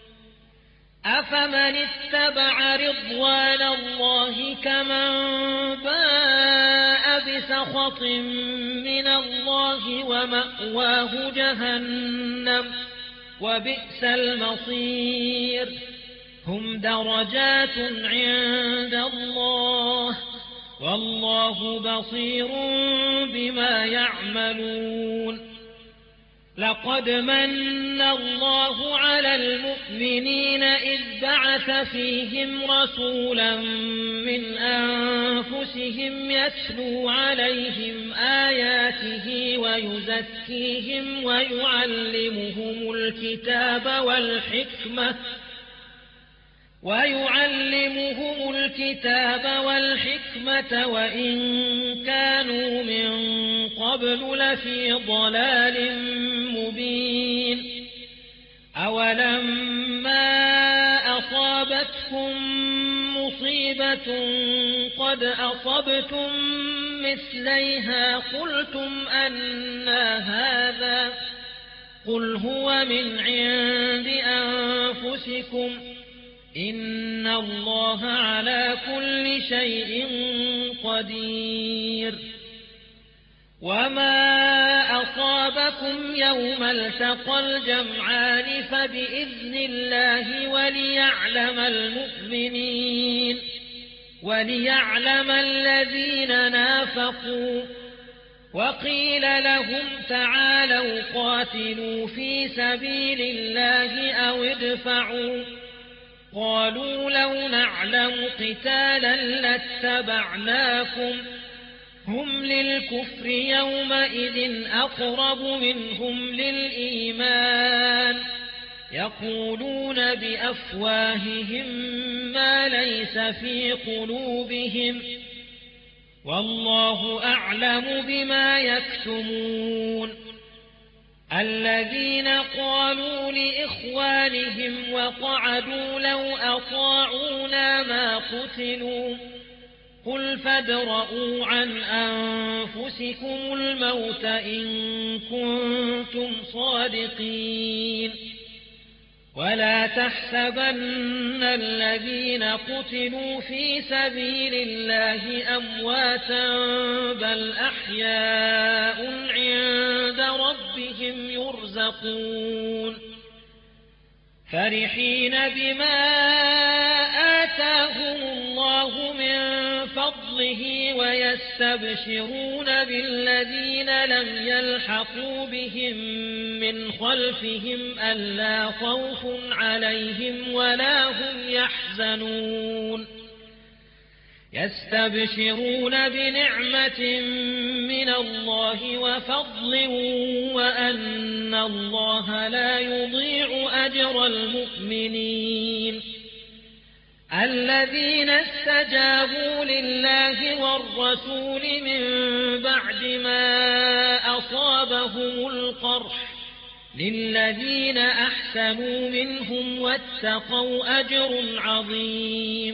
أفمن اتبع رضوان الله كمن باء بسخط من الله ومأواه جهنم وبئس المصير. هم درجات عند الله والله بصير بما يعملون. لقد من الله على المؤمنين إذ بعث فيهم رسولا من أنفسهم يتلو عليهم آياته ويزكيهم ويعلمهم الكتاب والحكمة ويعلمهم الكتاب والحكمة وإن كانوا من قبل لفي ضلال مبين. أولما أصابتكم مصيبة قد أصبتم مثليها قلتم أنى هذا قل هو من عند أنفسكم إن الله على كل شيء قدير. وما أصابكم يوم التقى الجمعان فبإذن الله وليعلم المؤمنين وليعلم الذين نافقوا. وقيل لهم تعالوا قاتلوا في سبيل الله أو ادفعوا قالوا لو نعلم قتالا لاتبعناكم هم للكفر يومئذ أقرب منهم للإيمان يقولون بأفواههم ما ليس في قلوبهم والله أعلم بما يكتمون. الذين قالوا لإخوانهم وقعدوا لو أطاعونا ما قتلوا قل فادرءوا عن أنفسكم الموت إن كنتم صادقين. ولا تحسبن الذين قتلوا في سبيل الله أمواتا بل أحياء عند ربهم يرزقون فرحين بما آتاهم الله من فضله ويستبشرون بالذين لم يلحقوا بهم من خلفهم ألا خوف عليهم ولا هم يحزنون يستبشرون بنعمة من الله وفضل وأن الله لا يضيع أجر المؤمنين الذين استجابوا لله والرسول من بعد ما أصابهم القرح للذين أحسنوا منهم واتقوا أجر عظيم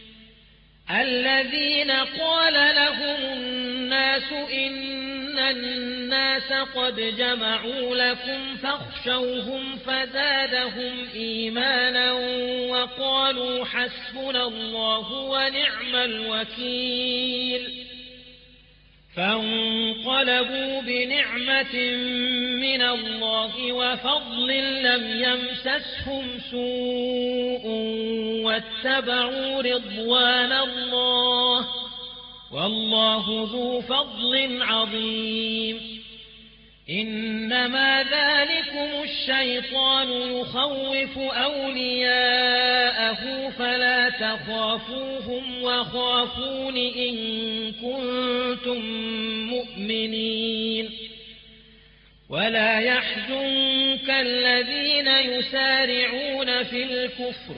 الذين قال لهم الناس إن الناس قد جمعوا لكم فاخشوهم فزادهم إيمانا وقالوا حسبنا الله ونعم الوكيل فانقلبوا بنعمة من الله وفضل لم يمسسهم سوء واتبعوا رضوان الله والله ذو فضل عظيم إنما ذلكم الشيطان يخوف أولياءه فلا تخافوهم وخافون إن كنتم مؤمنين ولا يحزنك الذين يسارعون في الكفر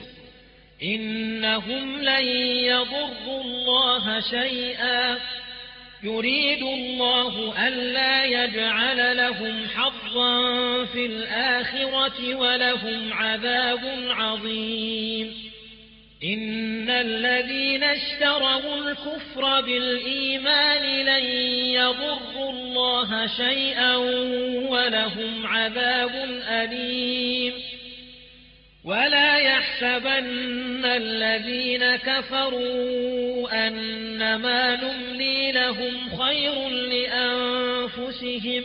إنهم لن يضروا الله شيئا يريد الله ألا يجعل لهم حظا في الآخرة ولهم عذاب عظيم إن الذين اشتروا الكفر بالإيمان لن يضروا الله شيئا ولهم عذاب أليم ولا يحسبن الذين كفروا أنما نملي لهم خير لأنفسهم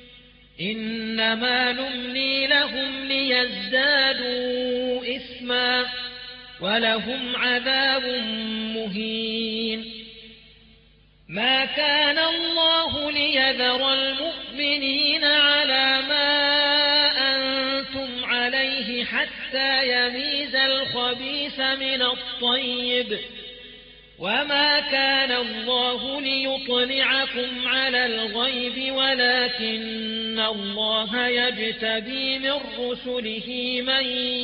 إنما نملي لهم ليزدادوا إثما ولهم عذاب مهين ما كان الله ليذر المؤمنين على ما أنتم عليه حتى يميز الخبيث من الطيب وما كان الله ليطلعكم على الغيب ولكن الله يجتبي من رسله من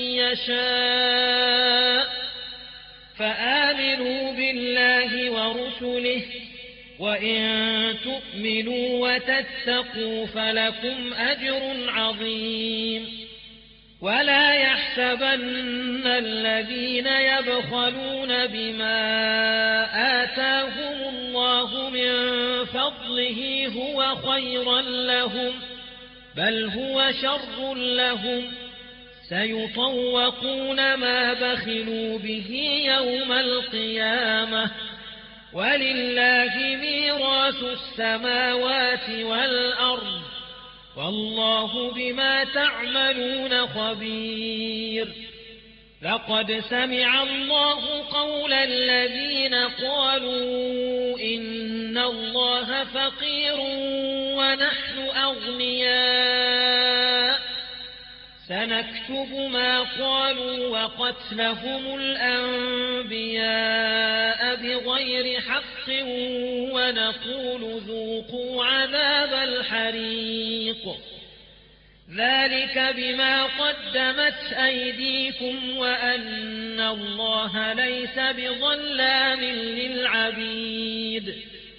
يشاء فآمنوا بالله ورسله وإن تؤمنوا وتتقوا فلكم أجر عظيم ولا يحسبن الذين يبخلون بما آتاهم الله من فضله هو خيرا لهم بل هو شر لهم سيطوقون ما بخلوا به يوم القيامة ولله ميراث السماوات والأرض والله بما تعملون خبير لقد سمع الله قول الذين قالوا إن الله فقير ونحن أغنياء سنكتب ما قالوا وقتلهم الأنبياء بغير حق ونقول ذوقوا عذاب الحريق ذلك بما قدمت أيديكم وأن الله ليس بظلام للعبيد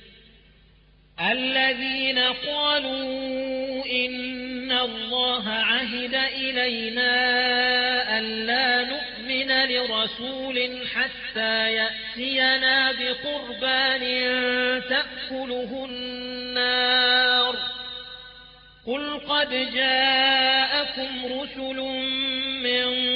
الذين قالوا إن الله عهد إلينا ألا نؤمن لرسول حتى يأتينا بقربان تأكله النار قل قد جاءكم رسل من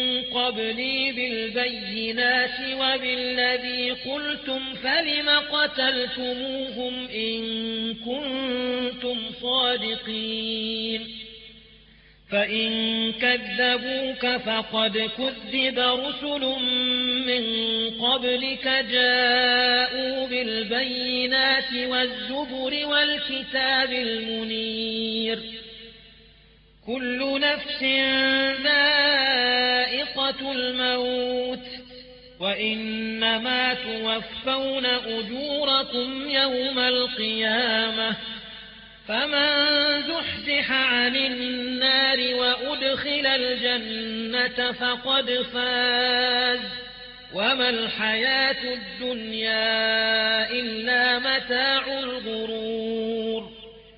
قبلي بالبينات وبالذي قلتم فلم قتلتموهم إن كنتم صادقين فإن كذبوك فقد كذب رسل من قبلك جاءوا بالبينات والزبر والكتاب المنير كل نفس ذائقة الموت وإنما توفون أجوركم يوم القيامة فمن زحزح عن النار وأدخل الجنة فقد فاز وما الحياة الدنيا إلا متاع الغرور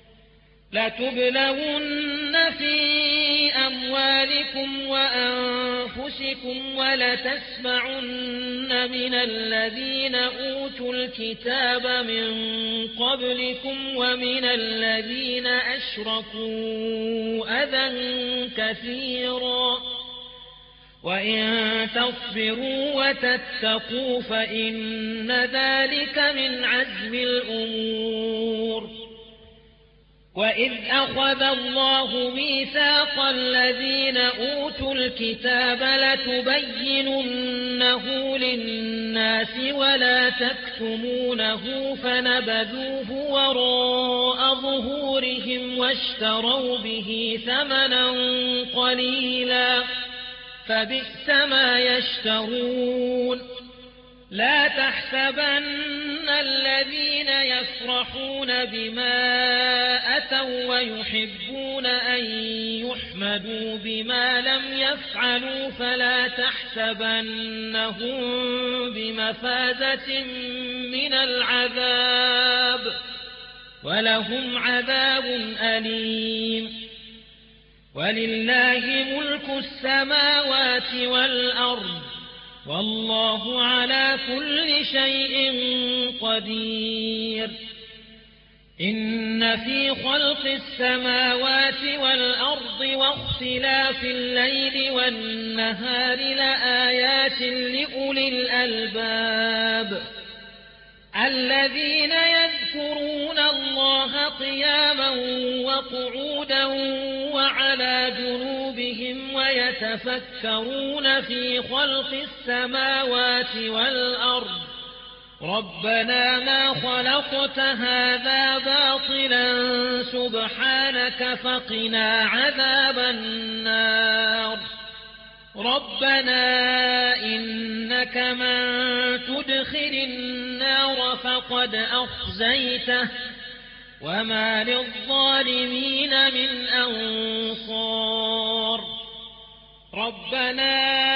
لتبلون في أموالكم وأنفسكم ولتسمعن من الذين أوتوا الكتاب من قبلكم ومن الذين أشركوا أذى كثيرا وإن تصبروا وتتقوا فإن ذلك من عزم الأمور وإذ أخذ الله ميثاق الذين أوتوا الكتاب لتبيننه للناس ولا تكتمونه فنبذوه وراء ظهورهم واشتروا به ثمنا قليلا فبئس ما يشترون لا تحسبن الذين يفرحون بما أتوا ويحبون أن يحمدوا بما لم يفعلوا فلا تحسبنهم بمفازة من العذاب ولهم عذاب أليم ولله ملك السماوات والأرض والله على كل شيء قدير إن في خلق السماوات والأرض واختلاف الليل والنهار لآيات لأولي الألباب الذين يذكرون الله قياما وقعودا وعلى جنوبهم ويتفكرون في خلق السماوات والأرض ربنا ما خلقت هذا باطلا سبحانك فقنا عذاب النار ربنا إنك من تدخل النار فقد أخزيته وما للظالمين من أنصار ربنا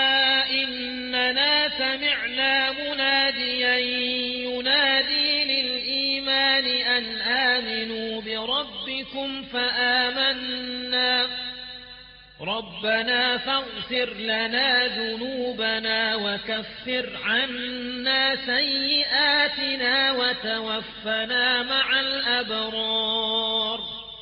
إننا سمعنا مناديا ينادي للإيمان أن آمنوا بربكم فآمنا ربنا فاغفر لنا ذنوبنا وكفر عنا سيئاتنا وتوفنا مع الأبرار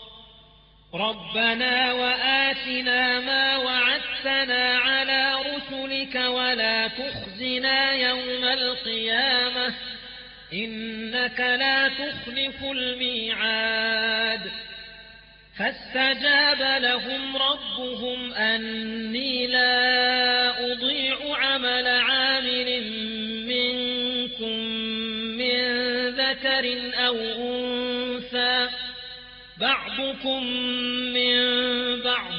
ربنا وآتنا ما وعدتنا على رسلك ولا تخزنا يوم القيامة إنك لا تخلف الميعاد فاستجاب لهم ربهم أني لا أضيع عمل عامل منكم من ذكر أو أنثى بعضكم من بعض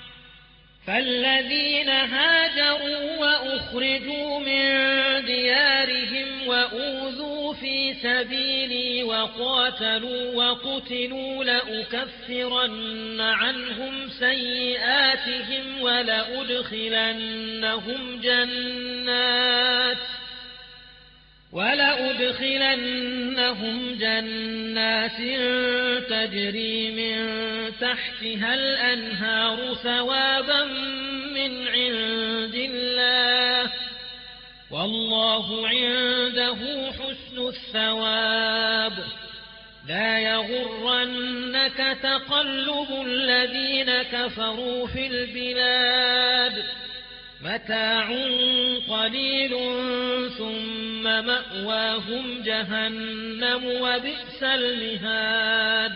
فالذين هاجروا وأخرجوا من ديارهم وأوذوا في سبيلي وقاتلوا وقتلوا لأكفرن عنهم سيئاتهم ولأدخلنهم جنات ولأدخلنهم جنات تجري من تحتها الأنهار ثوابا من عند الله والله عنده حسن الثواب لا يغرنك تقلب الذين كفروا في البلاد متاع قليل ثم مأواهم جهنم وبئس المهاد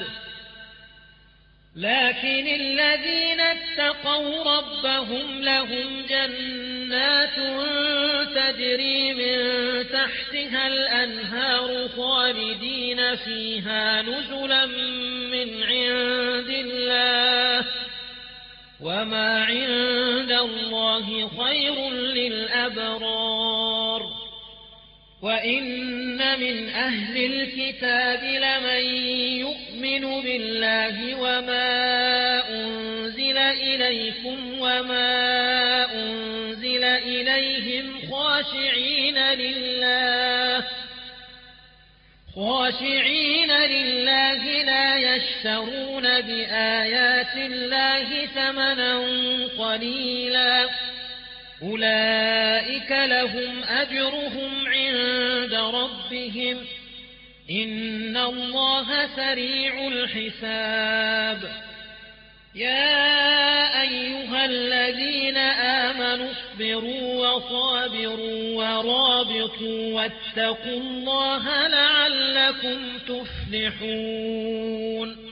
لكن الذين اتقوا ربهم لهم جنات تجري من تحتها الأنهار خالدين فيها نزلا من عند الله وما عند الله خير للأبرار وإن من أهل الكتاب لمن يؤمن بالله وما أنزل إليكم وما أنزل إليهم خاشعين لله خاشعين لله لا يشترون بآيات الله ثمنا قليلا أولئك لهم أجرهم عند ربهم إن الله سريع الحساب يا أيها الذين آمنوا اصبروا وصابروا ورابطوا واتقوا الله لعلكم تفلحون